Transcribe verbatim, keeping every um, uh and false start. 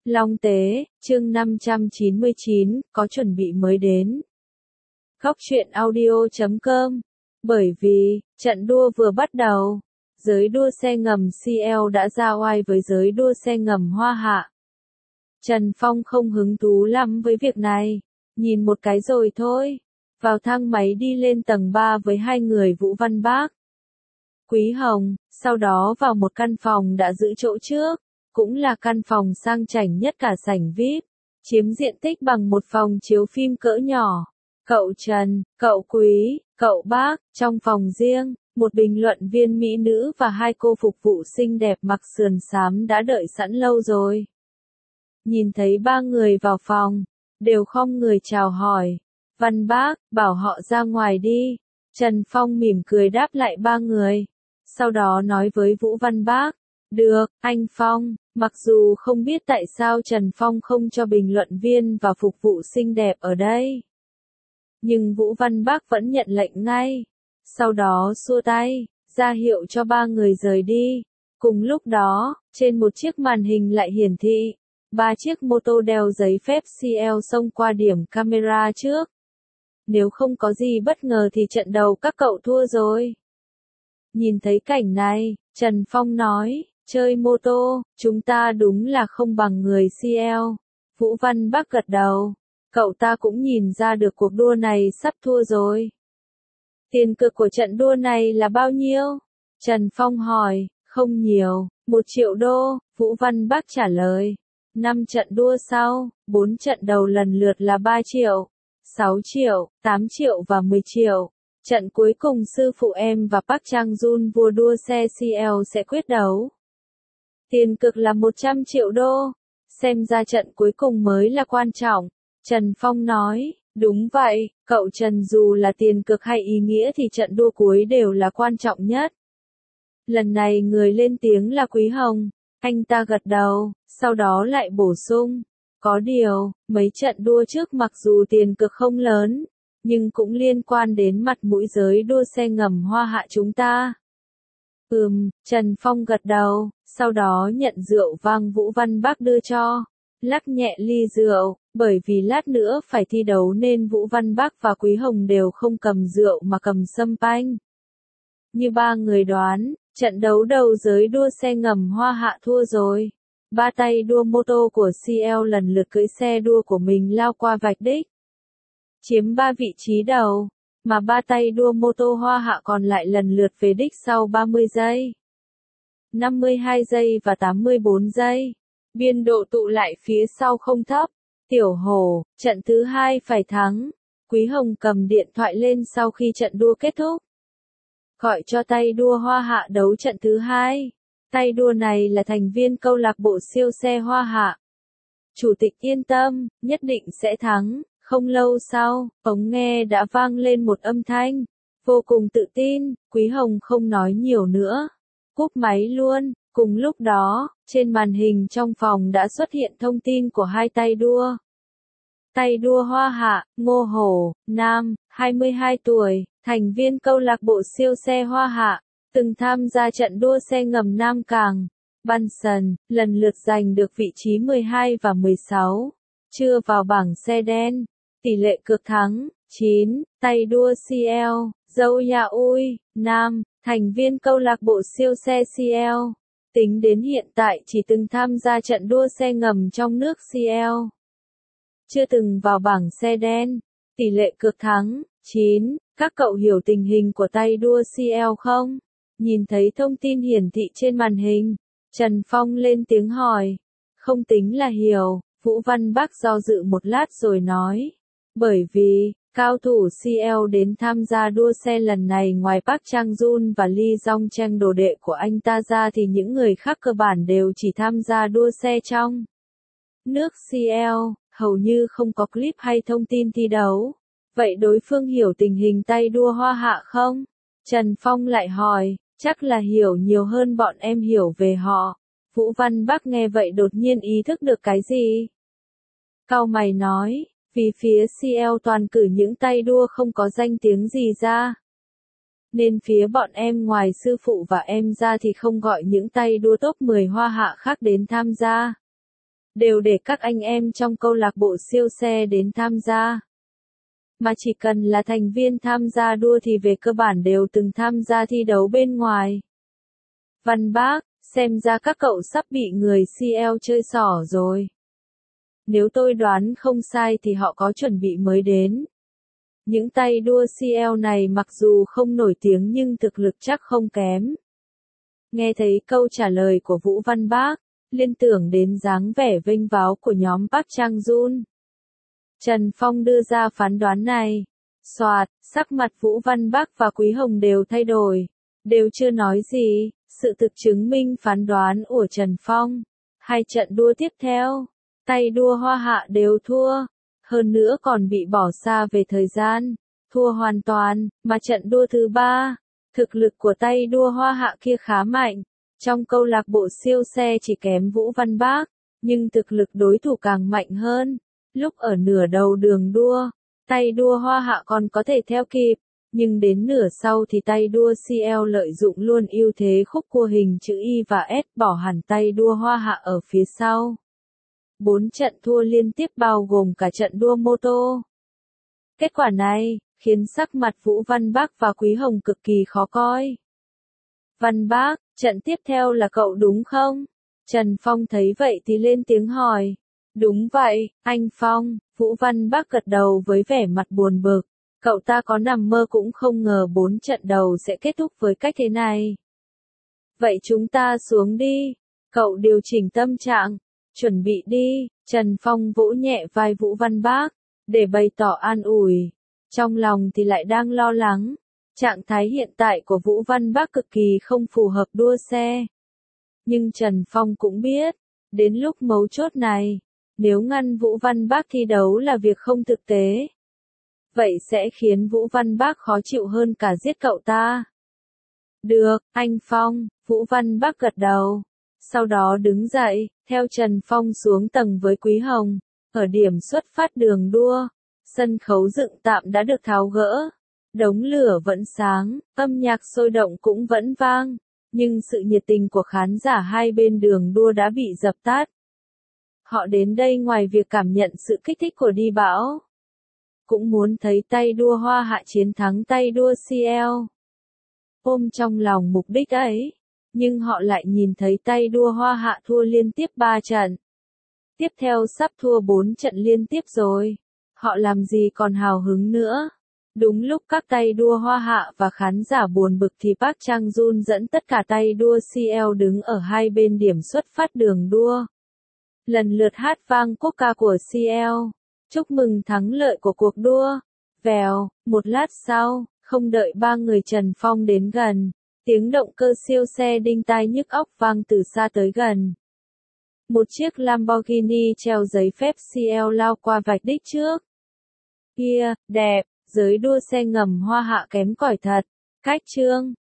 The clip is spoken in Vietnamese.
Long Tế, chương năm trăm chín mươi chín, có chuẩn bị mới đến. Góc truyện audio chấm com. Bởi vì, trận đua vừa bắt đầu, giới đua xe ngầm xê lờ đã ra oai với giới đua xe ngầm Hoa Hạ. Trần Phong không hứng thú lắm với việc này, nhìn một cái rồi thôi. Vào thang máy đi lên tầng ba với hai người Vũ Văn Bác, Quý Hồng, sau đó vào một căn phòng đã giữ chỗ trước, cũng là căn phòng sang chảnh nhất cả sảnh vi ai pi, chiếm diện tích bằng một phòng chiếu phim cỡ nhỏ. Cậu Trần, cậu Quý, cậu Bác, trong phòng riêng, một bình luận viên mỹ nữ và hai cô phục vụ xinh đẹp mặc sườn xám đã đợi sẵn lâu rồi. Nhìn thấy ba người vào phòng, đều khom người chào hỏi. Văn Bác, bảo họ ra ngoài đi. Trần Phong mỉm cười đáp lại ba người. Sau đó nói với Vũ Văn Bác, được, anh Phong, mặc dù không biết tại sao Trần Phong không cho bình luận viên và phục vụ xinh đẹp ở đây. Nhưng Vũ Văn Bác vẫn nhận lệnh ngay. Sau đó xua tay, ra hiệu cho ba người rời đi. Cùng lúc đó, trên một chiếc màn hình lại hiển thị, ba chiếc mô tô đeo giấy phép xê lờ xông qua điểm camera trước. Nếu không có gì bất ngờ thì trận đầu các cậu thua rồi. Nhìn thấy cảnh này, Trần Phong nói, chơi mô tô, chúng ta đúng là không bằng người xê lờ. Vũ Văn Bác gật đầu, cậu ta cũng nhìn ra được cuộc đua này sắp thua rồi. Tiền cược của trận đua này là bao nhiêu? Trần Phong hỏi, không nhiều, một triệu đô, Vũ Văn Bác trả lời. Năm trận đua sau, bốn trận đầu lần lượt là ba triệu, sáu triệu, tám triệu và mười triệu. Trận cuối cùng sư phụ em và Park Chang-jun vua đua xe xê lờ sẽ quyết đấu. Tiền cược là một trăm triệu đô. Xem ra trận cuối cùng mới là quan trọng. Trần Phong nói, đúng vậy, cậu Trần, dù là tiền cược hay ý nghĩa thì trận đua cuối đều là quan trọng nhất. Lần này người lên tiếng là Quý Hồng. Anh ta gật đầu, sau đó lại bổ sung. Có điều, mấy trận đua trước mặc dù tiền cược không lớn, nhưng cũng liên quan đến mặt mũi giới đua xe ngầm Hoa Hạ chúng ta. Ừm, Trần Phong gật đầu, sau đó nhận rượu vang Vũ Văn Bác đưa cho. Lắc nhẹ ly rượu, bởi vì lát nữa phải thi đấu nên Vũ Văn Bác và Quý Hồng đều không cầm rượu mà cầm sâm panh. Như ba người đoán, trận đấu đầu giới đua xe ngầm Hoa Hạ thua rồi. Ba tay đua mô tô của xê lờ lần lượt cưỡi xe đua của mình lao qua vạch đích, chiếm ba vị trí đầu, mà ba tay đua mô tô Hoa Hạ còn lại lần lượt về đích sau ba mươi giây, năm mươi hai giây và tám mươi bốn giây. Biên độ tụ lại phía sau không thấp. Tiểu Hổ, trận thứ hai phải thắng. Quý Hồng cầm điện thoại lên sau khi trận đua kết thúc, gọi cho tay đua Hoa Hạ đấu trận thứ hai. Tay đua này là thành viên câu lạc bộ siêu xe Hoa Hạ. Chủ tịch yên tâm, nhất định sẽ thắng. Không lâu sau, ống nghe đã vang lên một âm thanh, vô cùng tự tin. Quý Hồng không nói nhiều nữa, cúp máy luôn. Cùng lúc đó, trên màn hình trong phòng đã xuất hiện thông tin của hai tay đua. Tay đua Hoa Hạ, Ngô Hổ, nam, hai mươi hai tuổi, thành viên câu lạc bộ siêu xe Hoa Hạ, từng tham gia trận đua xe ngầm Nam Cảng, Bunson, lần lượt giành được vị trí mười hai và mười sáu, chưa vào bảng xe đen. Tỷ lệ cược thắng, chín. Tay đua xê lờ, Zhou Yaoi, nam, thành viên câu lạc bộ siêu xe xê lờ, tính đến hiện tại chỉ từng tham gia trận đua xe ngầm trong nước xê lờ, chưa từng vào bảng xe đen. Tỷ lệ cược thắng, chín. Các cậu hiểu tình hình của tay đua xê lờ không? Nhìn thấy thông tin hiển thị trên màn hình, Trần Phong lên tiếng hỏi. Không tính là hiểu, Vũ Văn Bác do dự một lát rồi nói. Bởi vì, cao thủ xê lờ đến tham gia đua xe lần này ngoài Park Chang-jun và Lee Jong-chang đồ đệ của anh ta ra thì những người khác cơ bản đều chỉ tham gia đua xe trong nước xê lờ, hầu như không có clip hay thông tin thi đấu. Vậy đối phương hiểu tình hình tay đua Hoa Hạ không? Trần Phong lại hỏi, chắc là hiểu nhiều hơn bọn em hiểu về họ. Vũ Văn Bác nghe vậy đột nhiên ý thức được cái gì? Cau mày nói, vì phía xê lờ toàn cử những tay đua không có danh tiếng gì ra, nên phía bọn em ngoài sư phụ và em ra thì không gọi những tay đua top mười Hoa Hạ khác đến tham gia. đều để các anh em trong câu lạc bộ siêu xe đến tham gia. Mà chỉ cần là thành viên tham gia đua thì về cơ bản đều từng tham gia thi đấu bên ngoài. Văn Bác, xem ra các cậu sắp bị người xê lờ chơi xỏ rồi. Nếu tôi đoán không sai thì họ có chuẩn bị mới đến. Những tay đua xê lờ này mặc dù không nổi tiếng nhưng thực lực chắc không kém. Nghe thấy câu trả lời của Vũ Văn Bác, liên tưởng đến dáng vẻ vênh váo của nhóm Park Chang-jun. Trần Phong đưa ra phán đoán này. Soạt, sắc mặt Vũ Văn Bác và Quý Hồng đều thay đổi. Đều chưa nói gì, sự thực chứng minh phán đoán của Trần Phong. Hai trận đua tiếp theo, tay đua Hoa Hạ đều thua. Hơn nữa còn bị bỏ xa về thời gian. Thua hoàn toàn, mà trận đua thứ ba. Thực lực của tay đua Hoa Hạ kia khá mạnh. Trong câu lạc bộ siêu xe chỉ kém Vũ Văn Bác, nhưng thực lực đối thủ càng mạnh hơn. Lúc ở nửa đầu đường đua, tay đua Hoa Hạ còn có thể theo kịp, nhưng đến nửa sau thì tay đua xê lờ lợi dụng luôn ưu thế khúc cua hình chữ Y và S bỏ hẳn tay đua Hoa Hạ ở phía sau. Bốn trận thua liên tiếp bao gồm cả trận đua mô tô. Kết quả này, khiến sắc mặt Vũ Văn Bác và Quý Hồng cực kỳ khó coi. Văn Bác, trận tiếp theo là cậu đúng không? Trần Phong thấy vậy thì lên tiếng hỏi. Đúng vậy, anh Phong, Vũ Văn Bác gật đầu với vẻ mặt buồn bực. Cậu ta có nằm mơ cũng không ngờ bốn trận đầu sẽ kết thúc với cách thế này. Vậy chúng ta xuống đi. Cậu điều chỉnh tâm trạng. Chuẩn bị đi. Trần Phong vỗ nhẹ vai Vũ Văn Bác, để bày tỏ an ủi. Trong lòng thì lại đang lo lắng. Trạng thái hiện tại của Vũ Văn Bác cực kỳ không phù hợp đua xe. Nhưng Trần Phong cũng biết, đến lúc mấu chốt này, nếu ngăn Vũ Văn Bác thi đấu là việc không thực tế. Vậy sẽ khiến Vũ Văn Bác khó chịu hơn cả giết cậu ta. Được, anh Phong, Vũ Văn Bác gật đầu. Sau đó đứng dậy, theo Trần Phong xuống tầng với Quý Hồng. Ở điểm xuất phát đường đua, sân khấu dựng tạm đã được tháo gỡ. Đống lửa vẫn sáng, âm nhạc sôi động cũng vẫn vang. Nhưng sự nhiệt tình của khán giả hai bên đường đua đã bị dập tắt. Họ đến đây ngoài việc cảm nhận sự kích thích của đi bão, cũng muốn thấy tay đua Hoa Hạ chiến thắng tay đua xê lờ. Ôm trong lòng mục đích ấy, nhưng họ lại nhìn thấy tay đua Hoa Hạ thua liên tiếp ba trận. Tiếp theo sắp thua bốn trận liên tiếp rồi. Họ làm gì còn hào hứng nữa. Đúng lúc các tay đua Hoa Hạ và khán giả buồn bực thì Park Chang-jun dẫn tất cả tay đua xê lờ đứng ở hai bên điểm xuất phát đường đua. Lần lượt hát vang quốc ca của xê lờ. Chúc mừng thắng lợi của cuộc đua. Vèo, một lát sau, không đợi ba người Trần Phong đến gần, tiếng động cơ siêu xe đinh tai nhức óc vang từ xa tới gần. Một chiếc Lamborghini treo giấy phép xê lờ lao qua vạch đích trước. Kia, đẹp, giới đua xe ngầm Hoa Hạ kém cỏi thật. Cách chương